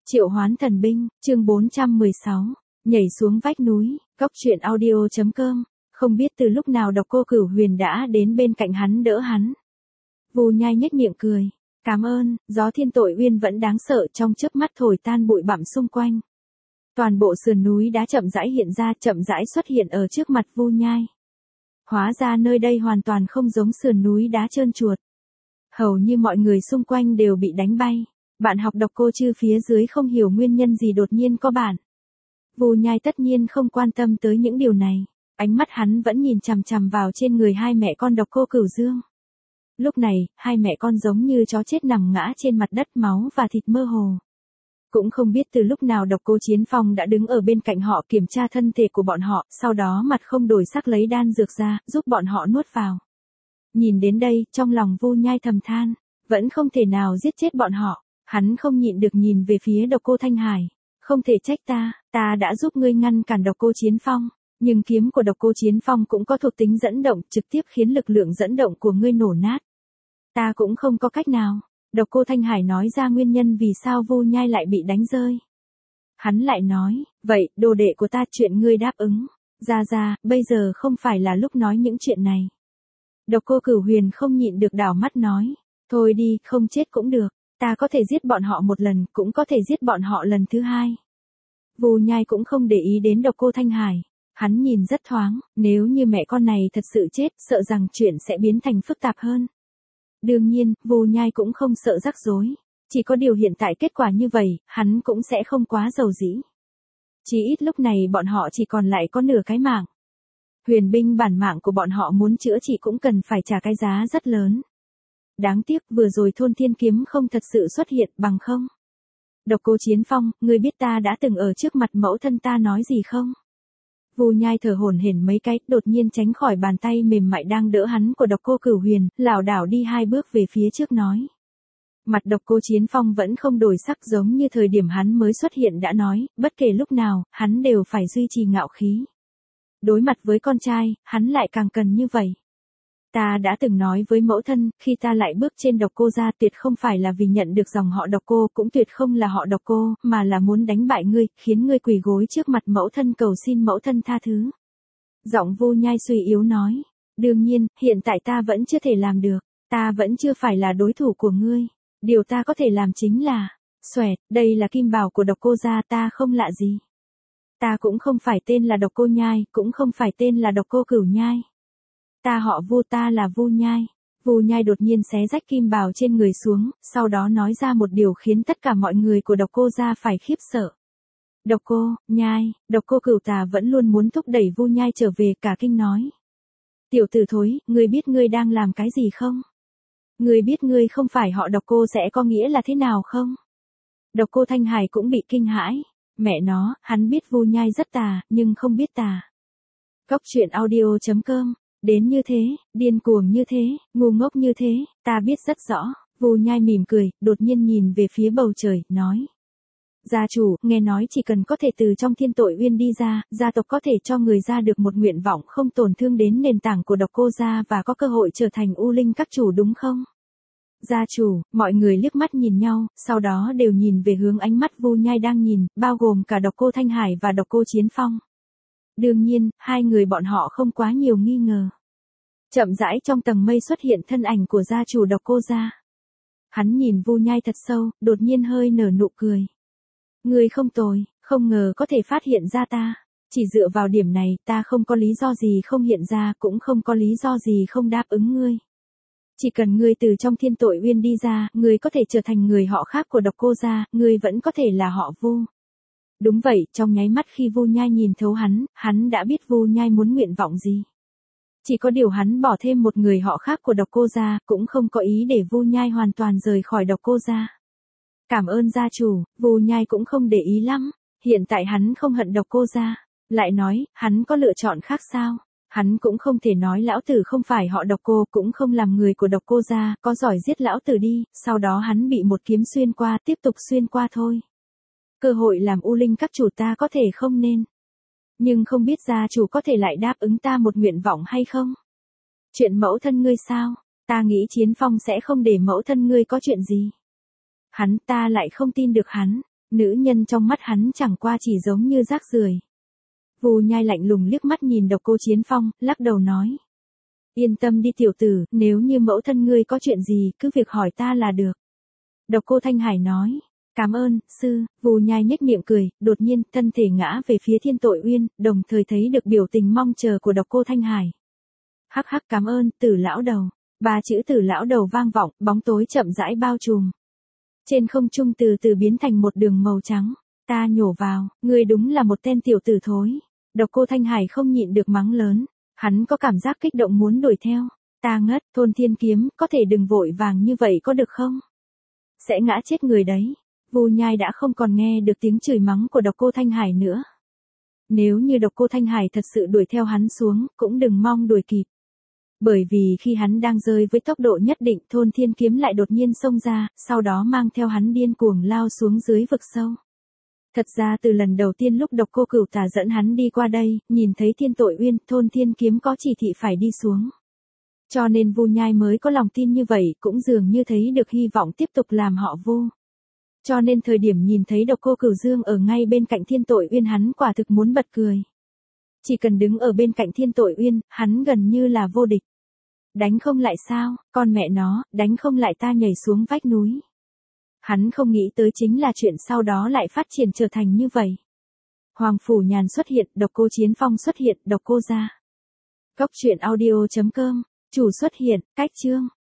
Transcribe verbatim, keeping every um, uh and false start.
Triệu hoán thần binh, chương bốn trăm mười sáu, nhảy xuống vách núi, góc truyện audio chấm com, không biết từ lúc nào Độc Cô Cửu Huyền đã đến bên cạnh hắn đỡ hắn. Vu Nhai nhếch miệng cười, cảm ơn, gió thiên tội uyên vẫn đáng sợ trong chớp mắt thổi tan bụi bặm xung quanh. Toàn bộ sườn núi đá chậm rãi hiện ra, chậm rãi xuất hiện ở trước mặt Vu Nhai. Hóa ra nơi đây hoàn toàn không giống sườn núi đá trơn chuột. Hầu như mọi người xung quanh đều bị đánh bay. Bạn học Độc Cô Chư phía dưới không hiểu nguyên nhân gì đột nhiên có bạn. Vu Nhai tất nhiên không quan tâm tới những điều này. Ánh mắt hắn vẫn nhìn chằm chằm vào trên người hai mẹ con Độc Cô Cửu Dương. Lúc này, hai mẹ con giống như chó chết nằm ngã trên mặt đất, máu và thịt mơ hồ. Cũng không biết từ lúc nào Độc Cô Chiến Phong đã đứng ở bên cạnh họ kiểm tra thân thể của bọn họ, sau đó mặt không đổi sắc lấy đan dược ra, giúp bọn họ nuốt vào. Nhìn đến đây, trong lòng Vu Nhai thầm than, vẫn không thể nào giết chết bọn họ. Hắn không nhịn được nhìn về phía Độc Cô Thanh Hải. Không thể trách ta, ta đã giúp ngươi ngăn cản Độc Cô Chiến Phong. Nhưng kiếm của Độc Cô Chiến Phong cũng có thuộc tính dẫn động, trực tiếp khiến lực lượng dẫn động của ngươi nổ nát. Ta cũng không có cách nào. Độc Cô Thanh Hải nói ra nguyên nhân vì sao Vu Nhai lại bị đánh rơi. Hắn lại nói, vậy, đồ đệ của ta, chuyện ngươi đáp ứng. Ra ra, bây giờ không phải là lúc nói những chuyện này. Độc Cô Cửu Huyền không nhịn được đảo mắt nói, thôi đi, không chết cũng được. Ta có thể giết bọn họ một lần, cũng có thể giết bọn họ lần thứ hai. Vu Nhai cũng không để ý đến Độc Cô Thanh Hải. Hắn nhìn rất thoáng, nếu như mẹ con này thật sự chết, sợ rằng chuyện sẽ biến thành phức tạp hơn. Đương nhiên, Vu Nhai cũng không sợ rắc rối. Chỉ có điều hiện tại kết quả như vậy, hắn cũng sẽ không quá giàu dĩ. Chỉ ít lúc này bọn họ chỉ còn lại có nửa cái mạng. Huyền binh bản mạng của bọn họ muốn chữa trị cũng cần phải trả cái giá rất lớn. Đáng tiếc vừa rồi Thôn Thiên Kiếm không thật sự xuất hiện, bằng không. Độc Cô Chiến Phong, ngươi biết ta đã từng ở trước mặt mẫu thân ta nói gì không? Vu Nhai thở hổn hển mấy cái, đột nhiên tránh khỏi bàn tay mềm mại đang đỡ hắn của Độc Cô Cửu Huyền, lảo đảo đi hai bước về phía trước nói. Mặt Độc Cô Chiến Phong vẫn không đổi sắc, giống như thời điểm hắn mới xuất hiện đã nói, bất kể lúc nào, hắn đều phải duy trì ngạo khí. Đối mặt với con trai, hắn lại càng cần như vậy. Ta đã từng nói với mẫu thân, khi ta lại bước trên Độc Cô gia tuyệt không phải là vì nhận được dòng họ Độc Cô, cũng tuyệt không là họ Độc Cô, mà là muốn đánh bại ngươi, khiến ngươi quỳ gối trước mặt mẫu thân cầu xin mẫu thân tha thứ. Giọng Vu Nhai suy yếu nói, đương nhiên, hiện tại ta vẫn chưa thể làm được, ta vẫn chưa phải là đối thủ của ngươi. Điều ta có thể làm chính là, xoẹt, đây là kim bảo của Độc Cô gia, ta không lạ gì. Ta cũng không phải tên là Độc Cô Nhai, cũng không phải tên là Độc Cô Cửu Nhai. Ta họ Vu, ta là Vu Nhai. Vu Nhai đột nhiên xé rách kim bào trên người xuống, sau đó nói ra một điều khiến tất cả mọi người của Độc Cô gia phải khiếp sợ. Độc Cô, Nhai, Độc Cô Cửu Tà vẫn luôn muốn thúc đẩy Vu Nhai trở về, cả kinh nói. Tiểu tử thối, ngươi biết ngươi đang làm cái gì không? Ngươi biết ngươi không phải họ Độc Cô sẽ có nghĩa là thế nào không? Độc Cô Thanh Hải cũng bị kinh hãi. Mẹ nó, hắn biết Vu Nhai rất tà, nhưng không biết tà. Góc truyện audio chấm com. Đến như thế, điên cuồng như thế, ngu ngốc như thế, ta biết rất rõ. Vu Nhai mỉm cười, đột nhiên nhìn về phía bầu trời, nói. Gia chủ, nghe nói chỉ cần có thể từ trong thiên tội uyên đi ra, gia tộc có thể cho người ra được một nguyện vọng không tổn thương đến nền tảng của Độc Cô gia và có cơ hội trở thành U Linh các chủ đúng không? Gia chủ, mọi người liếc mắt nhìn nhau, sau đó đều nhìn về hướng ánh mắt Vu Nhai đang nhìn, bao gồm cả Độc Cô Thanh Hải và Độc Cô Chiến Phong. Đương nhiên, hai người bọn họ không quá nhiều nghi ngờ. Chậm rãi trong tầng mây xuất hiện thân ảnh của gia chủ Độc Cô gia. Hắn nhìn Vu Nhai thật sâu, đột nhiên hơi nở nụ cười. Ngươi không tồi, không ngờ có thể phát hiện ra ta. Chỉ dựa vào điểm này, ta không có lý do gì không hiện ra, cũng không có lý do gì không đáp ứng ngươi. Chỉ cần ngươi từ trong thiên tội uyên đi ra, ngươi có thể trở thành người họ khác của Độc Cô gia, ngươi vẫn có thể là họ Vu. Đúng vậy, trong nháy mắt khi Vu Nhai nhìn thấu hắn, hắn đã biết Vu Nhai muốn nguyện vọng gì. Chỉ có điều hắn bỏ thêm một người họ khác của Độc Cô gia, cũng không có ý để Vu Nhai hoàn toàn rời khỏi Độc Cô gia. Cảm ơn gia chủ, Vu Nhai cũng không để ý lắm, hiện tại hắn không hận Độc Cô gia. Lại nói, hắn có lựa chọn khác sao? Hắn cũng không thể nói lão tử không phải họ Độc Cô, cũng không làm người của Độc Cô gia, có giỏi giết lão tử đi, sau đó hắn bị một kiếm xuyên qua, tiếp tục xuyên qua thôi. Cơ hội làm U Linh các chủ ta có thể không nên. Nhưng không biết gia chủ có thể lại đáp ứng ta một nguyện vọng hay không? Chuyện mẫu thân ngươi sao? Ta nghĩ Chiến Phong sẽ không để mẫu thân ngươi có chuyện gì. Hắn, ta lại không tin được hắn. Nữ nhân trong mắt hắn chẳng qua chỉ giống như rác rưởi. Vu Nhai lạnh lùng liếc mắt nhìn Độc Cô Chiến Phong, lắc đầu nói. Yên tâm đi tiểu tử, nếu như mẫu thân ngươi có chuyện gì, cứ việc hỏi ta là được. Độc Cô Thanh Hải nói. Cảm ơn, sư. Vu Nhai nhếch miệng cười, đột nhiên, thân thể ngã về phía Thiên Tội Uyên, đồng thời thấy được biểu tình mong chờ của Độc Cô Thanh Hải. Hắc hắc cảm ơn, Tử lão đầu. Ba chữ Tử lão đầu vang vọng, bóng tối chậm rãi bao trùm. Trên không trung từ từ biến thành một đường màu trắng. Ta nhổ vào, ngươi đúng là một tên tiểu tử thối. Độc Cô Thanh Hải không nhịn được mắng lớn. Hắn có cảm giác kích động muốn đuổi theo. Ta ngất, Thôn Thiên Kiếm, có thể đừng vội vàng như vậy có được không? Sẽ ngã chết người đấy. Vu Nhai đã không còn nghe được tiếng chửi mắng của Độc Cô Thanh Hải nữa. Nếu như Độc Cô Thanh Hải thật sự đuổi theo hắn xuống, cũng đừng mong đuổi kịp. Bởi vì khi hắn đang rơi với tốc độ nhất định, Thôn Thiên Kiếm lại đột nhiên xông ra, sau đó mang theo hắn điên cuồng lao xuống dưới vực sâu. Thật ra từ lần đầu tiên lúc Độc Cô Cửu Tà dẫn hắn đi qua đây, nhìn thấy Thiên Tội Uyên, Thôn Thiên Kiếm có chỉ thị phải đi xuống. Cho nên Vu Nhai mới có lòng tin như vậy, cũng dường như thấy được hy vọng tiếp tục làm họ Vu. Cho nên thời điểm nhìn thấy Độc Cô Cửu Dương ở ngay bên cạnh Thiên Tội Uyên hắn quả thực muốn bật cười. Chỉ cần đứng ở bên cạnh Thiên Tội Uyên, hắn gần như là vô địch. Đánh không lại sao, con mẹ nó, đánh không lại ta nhảy xuống vách núi. Hắn không nghĩ tới chính là chuyện sau đó lại phát triển trở thành như vậy. Hoàng Phủ Nhàn xuất hiện, Độc Cô Chiến Phong xuất hiện, Độc Cô gia. Góc truyện audio chấm com, chủ xuất hiện, cách chương.